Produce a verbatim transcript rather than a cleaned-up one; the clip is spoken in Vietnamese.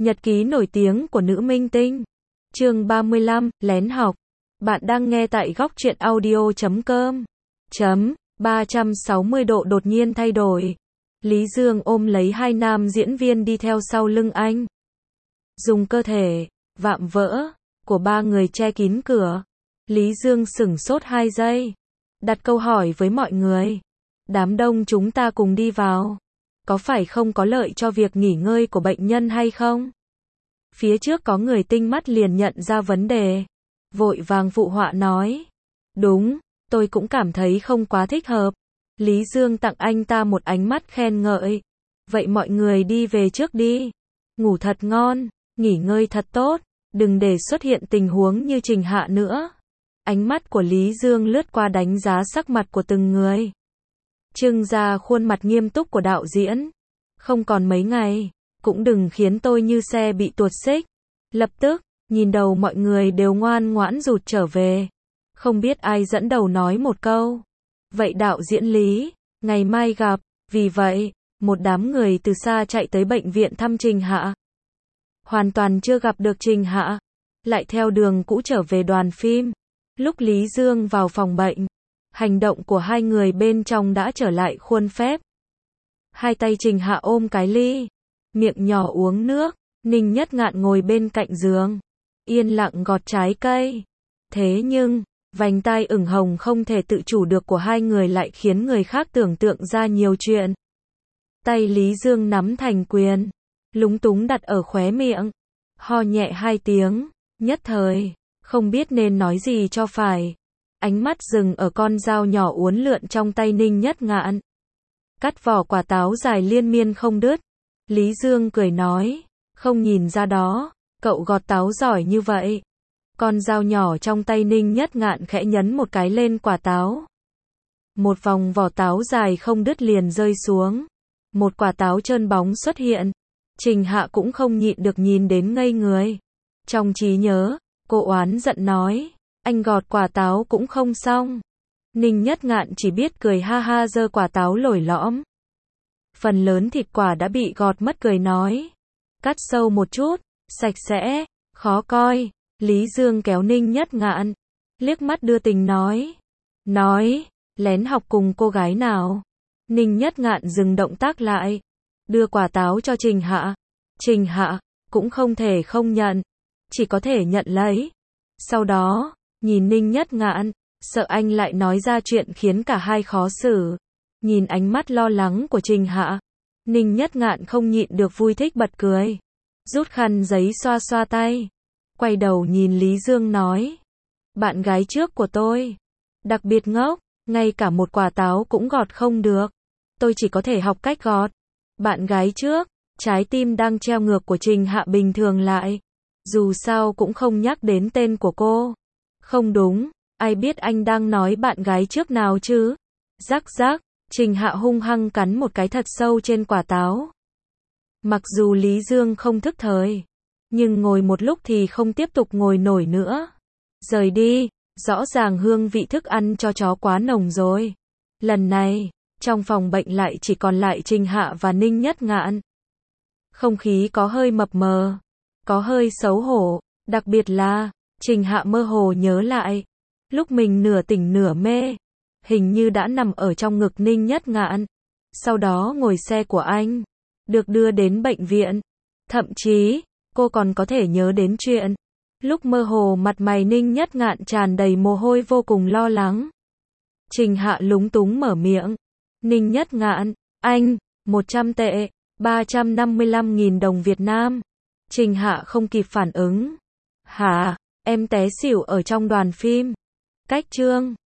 Nhật ký nổi tiếng của nữ minh tinh. Chương ba mươi lăm, lén học. Bạn đang nghe tại góc truyện audio chấm com. Chấm, ba trăm sáu mươi độ đột nhiên thay đổi. Lý Dương ôm lấy hai nam diễn viên đi theo sau lưng anh. Dùng cơ thể, vạm vỡ, của ba người che kín cửa. Lý Dương sửng sốt hai giây. Đặt câu hỏi với mọi người. Đám đông chúng ta cùng đi vào. Có phải không có lợi cho việc nghỉ ngơi của bệnh nhân hay không? Phía trước có người tinh mắt liền nhận ra vấn đề. Vội vàng phụ họa nói. Đúng, tôi cũng cảm thấy không quá thích hợp. Lý Dương tặng anh ta một ánh mắt khen ngợi. Vậy mọi người đi về trước đi. Ngủ thật ngon, nghỉ ngơi thật tốt, đừng để xuất hiện tình huống như Trình Hạ nữa. Ánh mắt của Lý Dương lướt qua đánh giá sắc mặt của từng người. Trưng ra khuôn mặt nghiêm túc của đạo diễn. Không còn mấy ngày, cũng đừng khiến tôi như xe bị tuột xích. Lập tức, nhìn đầu mọi người đều ngoan ngoãn rụt trở về. Không biết ai dẫn đầu nói một câu. Vậy đạo diễn Lý, ngày mai gặp. Vì vậy, một đám người từ xa chạy tới bệnh viện thăm Trình Hạ. Hoàn toàn chưa gặp được Trình Hạ, lại theo đường cũ trở về đoàn phim. Lúc Lý Dương vào phòng bệnh, hành động của hai người bên trong đã trở lại khuôn phép. Hai tay Trình Hạ ôm cái ly, miệng nhỏ uống nước, Ninh Nhất Ngạn ngồi bên cạnh giường, yên lặng gọt trái cây. Thế nhưng, vành tai ửng hồng không thể tự chủ được của hai người lại khiến người khác tưởng tượng ra nhiều chuyện. Tay Lý Dương nắm thành quyền, lúng túng đặt ở khóe miệng, ho nhẹ hai tiếng, nhất thời, không biết nên nói gì cho phải. Ánh mắt dừng ở con dao nhỏ uốn lượn trong tay Ninh Nhất Ngạn. Cắt vỏ quả táo dài liên miên không đứt. Lý Dương cười nói, không nhìn ra đó, cậu gọt táo giỏi như vậy. Con dao nhỏ trong tay Ninh Nhất Ngạn khẽ nhấn một cái lên quả táo. Một vòng vỏ táo dài không đứt liền rơi xuống. Một quả táo trơn bóng xuất hiện. Trình Hạ cũng không nhịn được nhìn đến ngây người. Trong trí nhớ, cô oán giận nói, anh gọt quả táo cũng không xong. Ninh Nhất Ngạn chỉ biết cười ha ha giơ quả táo lồi lõm. Phần lớn thịt quả đã bị gọt mất cười nói. Cắt sâu một chút, sạch sẽ, khó coi. Lý Dương kéo Ninh Nhất Ngạn, liếc mắt đưa tình nói. Nói, lén học cùng cô gái nào? Ninh Nhất Ngạn dừng động tác lại, đưa quả táo cho Trình Hạ. Trình Hạ, cũng không thể không nhận, chỉ có thể nhận lấy. Sau đó, nhìn Ninh Nhất Ngạn, sợ anh lại nói ra chuyện khiến cả hai khó xử. Nhìn ánh mắt lo lắng của Trình Hạ, Ninh Nhất Ngạn không nhịn được vui thích bật cười. Rút khăn giấy xoa xoa tay, quay đầu nhìn Lý Dương nói. Bạn gái trước của tôi, đặc biệt ngốc, ngay cả một quả táo cũng gọt không được. Tôi chỉ có thể học cách gọt. Bạn gái trước, trái tim đang treo ngược của Trình Hạ bình thường lại. Dù sao cũng không nhắc đến tên của cô. Không đúng, ai biết anh đang nói bạn gái trước nào chứ? Rắc rắc, Trình Hạ hung hăng cắn một cái thật sâu trên quả táo. Mặc dù Lý Dương không thức thời, nhưng ngồi một lúc thì không tiếp tục ngồi nổi nữa. Rời đi, rõ ràng hương vị thức ăn cho chó quá nồng rồi. Lần này, trong phòng bệnh lại chỉ còn lại Trình Hạ và Ninh Nhất Ngạn. Không khí có hơi mập mờ, có hơi xấu hổ, đặc biệt là, Trình Hạ mơ hồ nhớ lại. Lúc mình nửa tỉnh nửa mê, hình như đã nằm ở trong ngực Ninh Nhất Ngạn. Sau đó ngồi xe của anh, được đưa đến bệnh viện. Thậm chí, cô còn có thể nhớ đến chuyện. Lúc mơ hồ mặt mày Ninh Nhất Ngạn tràn đầy mồ hôi vô cùng lo lắng. Trình Hạ lúng túng mở miệng. Ninh Nhất Ngạn, anh, một trăm tệ, ba trăm năm mươi lăm nghìn đồng Việt Nam. Trình Hạ không kịp phản ứng. Hả, em té xỉu ở trong đoàn phim. Cách chương.